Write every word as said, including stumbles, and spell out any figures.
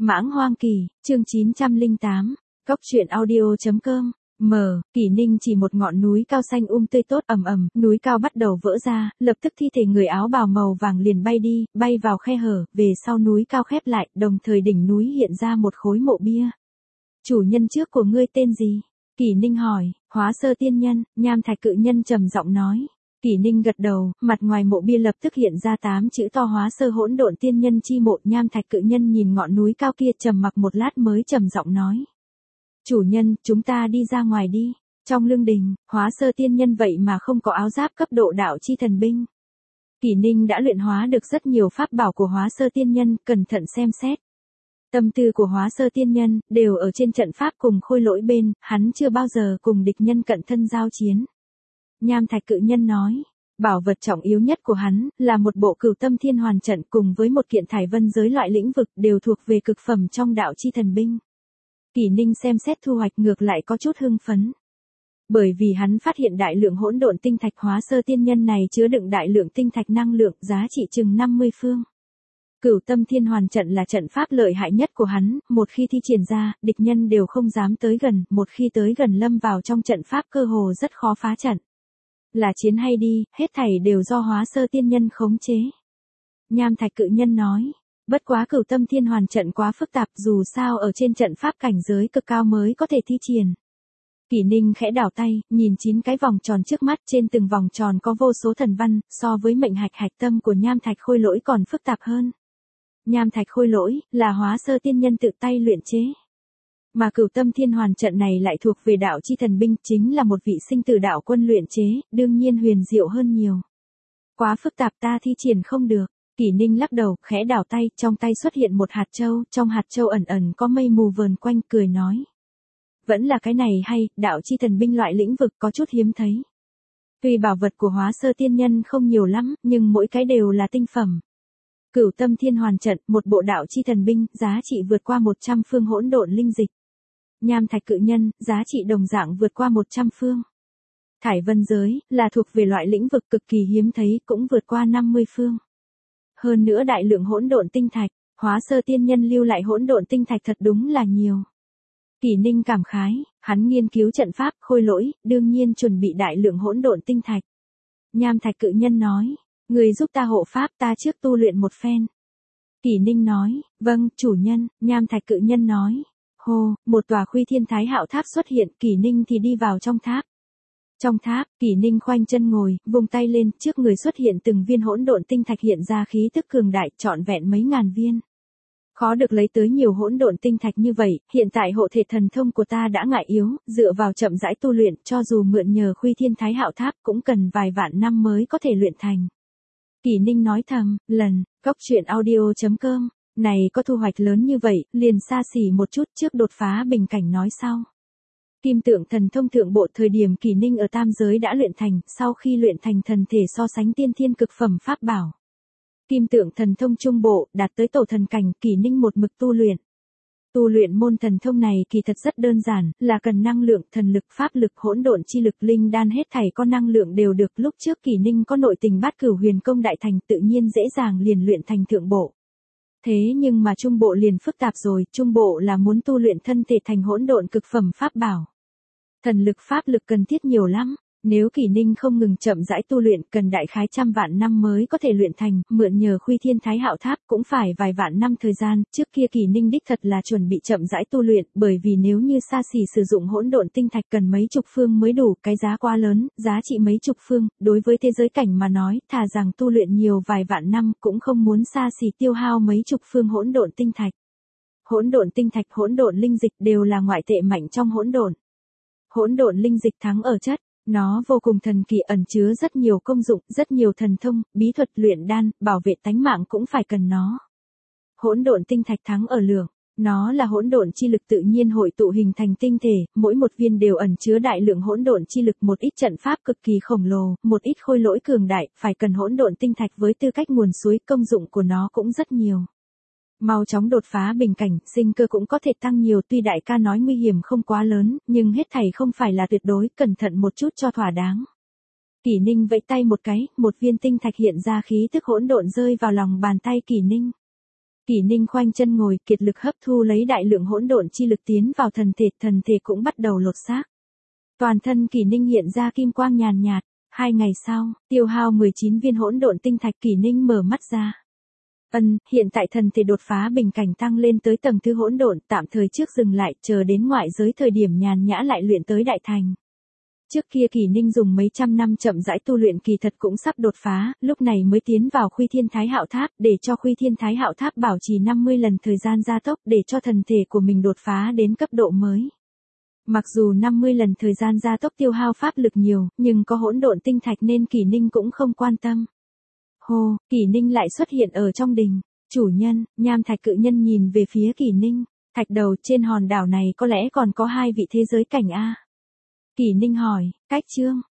Mãng Hoang Kỳ, chương chín trăm lẻ tám, Cóc truyện audio.com. Mở, Kỷ Ninh chỉ một ngọn núi cao xanh um tươi tốt, ầm ầm, núi cao bắt đầu vỡ ra, lập tức thi thể người áo bào màu vàng liền bay đi, bay vào khe hở, về sau núi cao khép lại, đồng thời đỉnh núi hiện ra một khối mộ bia. Chủ nhân trước của ngươi tên gì? Kỷ Ninh hỏi. Hóa Sơ Tiên Nhân, Nham Thạch Cự Nhân trầm giọng nói. Kỷ Ninh gật đầu, mặt ngoài mộ bia lập tức hiện ra tám chữ to Hóa Sơ Hỗn Độn Tiên Nhân chi mộ. Nham Thạch Cự Nhân nhìn ngọn núi cao kia trầm mặc một lát mới trầm giọng nói. Chủ nhân, chúng ta đi ra ngoài đi. Trong lương đình, Hóa Sơ Tiên Nhân vậy mà không có áo giáp cấp độ đạo chi thần binh. Kỷ Ninh đã luyện hóa được rất nhiều pháp bảo của Hóa Sơ Tiên Nhân, cẩn thận xem xét. Tâm tư của Hóa Sơ Tiên Nhân đều ở trên trận pháp cùng Khôi Lỗi bên, hắn chưa bao giờ cùng địch nhân cận thân giao chiến. Nham Thạch Cự Nhân nói, bảo vật trọng yếu nhất của hắn là một bộ Cửu Tâm Thiên Hoàn trận cùng với một kiện Thải Vân giới loại lĩnh vực đều thuộc về cực phẩm trong đạo chi thần binh. Kỷ Ninh xem xét thu hoạch ngược lại có chút hưng phấn. Bởi vì hắn phát hiện đại lượng hỗn độn tinh thạch. Hóa Sơ Tiên Nhân này chứa đựng đại lượng tinh thạch năng lượng giá trị chừng năm mươi phương. Cửu Tâm Thiên Hoàn trận là trận pháp lợi hại nhất của hắn, một khi thi triển ra, địch nhân đều không dám tới gần, một khi tới gần lâm vào trong trận pháp cơ hồ rất khó phá trận. Là chiến hay đi, hết thảy đều do Hóa Sơ Tiên Nhân khống chế. Nham Thạch Cự Nhân nói, bất quá Cửu Tâm Thiên Hoàn trận quá phức tạp, dù sao ở trên trận pháp cảnh giới cực cao mới có thể thi triển. Kỷ Ninh khẽ đảo tay, nhìn chín cái vòng tròn trước mắt, trên từng vòng tròn có vô số thần văn, so với mệnh hạch hạch tâm của Nham Thạch Khôi Lỗi còn phức tạp hơn. Nham Thạch Khôi Lỗi là Hóa Sơ Tiên Nhân tự tay luyện chế. Mà Cửu Tâm Thiên Hoàn trận này lại thuộc về đạo chi thần binh, chính là một vị sinh tử đạo quân luyện chế, đương nhiên huyền diệu hơn nhiều. Quá phức tạp ta thi triển không được. Kỷ Ninh lắc đầu, khẽ đảo tay, trong tay xuất hiện một hạt châu, trong hạt châu ẩn ẩn có mây mù vờn quanh, cười nói. Vẫn là cái này hay, đạo chi thần binh loại lĩnh vực có chút hiếm thấy. Tuy bảo vật của Hóa Sơ Tiên Nhân không nhiều lắm, nhưng mỗi cái đều là tinh phẩm. Cửu Tâm Thiên Hoàn trận, một bộ đạo chi thần binh, giá trị vượt qua một trăm phương hỗn độn linh dịch. Nham Thạch Cự Nhân, giá trị đồng dạng vượt qua một trăm phương. Thải Vân giới, là thuộc về loại lĩnh vực cực kỳ hiếm thấy, cũng vượt qua năm mươi phương. Hơn nữa đại lượng hỗn độn tinh thạch, Hóa Sơ Tiên Nhân lưu lại hỗn độn tinh thạch thật đúng là nhiều. Kỷ Ninh cảm khái, hắn nghiên cứu trận pháp, Khôi Lỗi, đương nhiên chuẩn bị đại lượng hỗn độn tinh thạch. Nham Thạch Cự Nhân nói, người giúp ta hộ pháp, ta trước tu luyện một phen. Kỷ Ninh nói, vâng, chủ nhân. Nham Thạch Cự Nhân nói, hô, một tòa Khuy Thiên Thái Hạo tháp xuất hiện, Kỷ Ninh thì đi vào trong tháp. Trong tháp, Kỷ Ninh khoanh chân ngồi, vùng tay lên, trước người xuất hiện từng viên hỗn độn tinh thạch hiện ra khí tức cường đại, trọn vẹn mấy ngàn viên. Khó được lấy tới nhiều hỗn độn tinh thạch như vậy, hiện tại hộ thể thần thông của ta đã ngại yếu, dựa vào chậm rãi tu luyện, cho dù mượn nhờ Khuy Thiên Thái Hạo tháp cũng cần vài vạn năm mới có thể luyện thành. Kỷ Ninh nói thầm, lần, Cóc truyện audio.com, này có thu hoạch lớn như vậy, liền xa xỉ một chút trước đột phá bình cảnh nói sau. Kim Tượng Thần Thông thượng bộ thời điểm Kỷ Ninh ở tam giới đã luyện thành, sau khi luyện thành thần thể so sánh tiên thiên cực phẩm pháp bảo. Kim Tượng Thần Thông trung bộ, đạt tới tổ thần cảnh, Kỷ Ninh một mực tu luyện. Tu luyện môn thần thông này kỳ thật rất đơn giản, là cần năng lượng, thần lực, pháp lực, hỗn độn chi lực, linh đan hết thảy có năng lượng đều được. Lúc trước Kỷ Ninh có nội tình Bát Cửu Huyền Công đại thành, tự nhiên dễ dàng liền luyện thành thượng bộ. Thế nhưng mà trung bộ liền phức tạp rồi, trung bộ là muốn tu luyện thân thể thành hỗn độn cực phẩm pháp bảo. Thần lực pháp lực cần thiết nhiều lắm. Nếu Kỷ Ninh không ngừng chậm rãi tu luyện, cần đại khái trăm vạn năm mới có thể luyện thành, mượn nhờ Khuy Thiên Thái Hạo tháp cũng phải vài vạn năm thời gian. Trước kia Kỷ Ninh đích thật là chuẩn bị chậm rãi tu luyện, bởi vì nếu như xa xỉ sử dụng hỗn độn tinh thạch cần mấy chục phương mới đủ, cái giá quá lớn, giá trị mấy chục phương, đối với thế giới cảnh mà nói, thà rằng tu luyện nhiều vài vạn năm cũng không muốn xa xỉ tiêu hao mấy chục phương hỗn độn tinh thạch. Hỗn độn tinh thạch, hỗn độn linh dịch đều là ngoại tệ mạnh trong hỗn độn. Hỗn độn linh dịch thắng ở chất. Nó vô cùng thần kỳ, ẩn chứa rất nhiều công dụng, rất nhiều thần thông, bí thuật luyện đan, bảo vệ tánh mạng cũng phải cần nó. Hỗn độn tinh thạch thắng ở lượng, nó là hỗn độn chi lực tự nhiên hội tụ hình thành tinh thể, mỗi một viên đều ẩn chứa đại lượng hỗn độn chi lực, một ít trận pháp cực kỳ khổng lồ, một ít khôi lỗi cường đại, phải cần hỗn độn tinh thạch với tư cách nguồn suối, công dụng của nó cũng rất nhiều. Mau chóng đột phá bình cảnh, sinh cơ cũng có thể tăng nhiều, tuy đại ca nói nguy hiểm không quá lớn, nhưng hết thảy không phải là tuyệt đối, cẩn thận một chút cho thỏa đáng. Kỷ Ninh vẫy tay một cái, một viên tinh thạch hiện ra khí tức hỗn độn rơi vào lòng bàn tay Kỷ Ninh. Kỷ Ninh khoanh chân ngồi, kiệt lực hấp thu lấy đại lượng hỗn độn chi lực tiến vào thần thể, thần thể cũng bắt đầu lột xác. Toàn thân Kỷ Ninh hiện ra kim quang nhàn nhạt. Hai ngày sau, tiêu hao mười chín viên hỗn độn tinh thạch, Kỷ Ninh mở mắt ra. Ân, hiện tại thần thể đột phá bình cảnh tăng lên tới tầng thứ hỗn độn, tạm thời trước dừng lại, chờ đến ngoại giới thời điểm nhàn nhã lại luyện tới đại thành. Trước kia Kỷ Ninh dùng mấy trăm năm chậm rãi tu luyện kỳ thật cũng sắp đột phá, lúc này mới tiến vào Khuy Thiên Thái Hạo Tháp, để cho Khuy Thiên Thái Hạo Tháp bảo trì năm mươi lần thời gian gia tốc, để cho thần thể của mình đột phá đến cấp độ mới. Mặc dù năm mươi lần thời gian gia tốc tiêu hao pháp lực nhiều, nhưng có hỗn độn tinh thạch nên Kỷ Ninh cũng không quan tâm. Hồ, Kỷ Ninh lại xuất hiện ở trong đình. Chủ nhân, Nham Thạch cự nhân nhìn về phía Kỷ Ninh. Thạch đầu, trên hòn đảo này có lẽ còn có hai vị thế giới cảnh a? Kỷ Ninh hỏi, cách chương.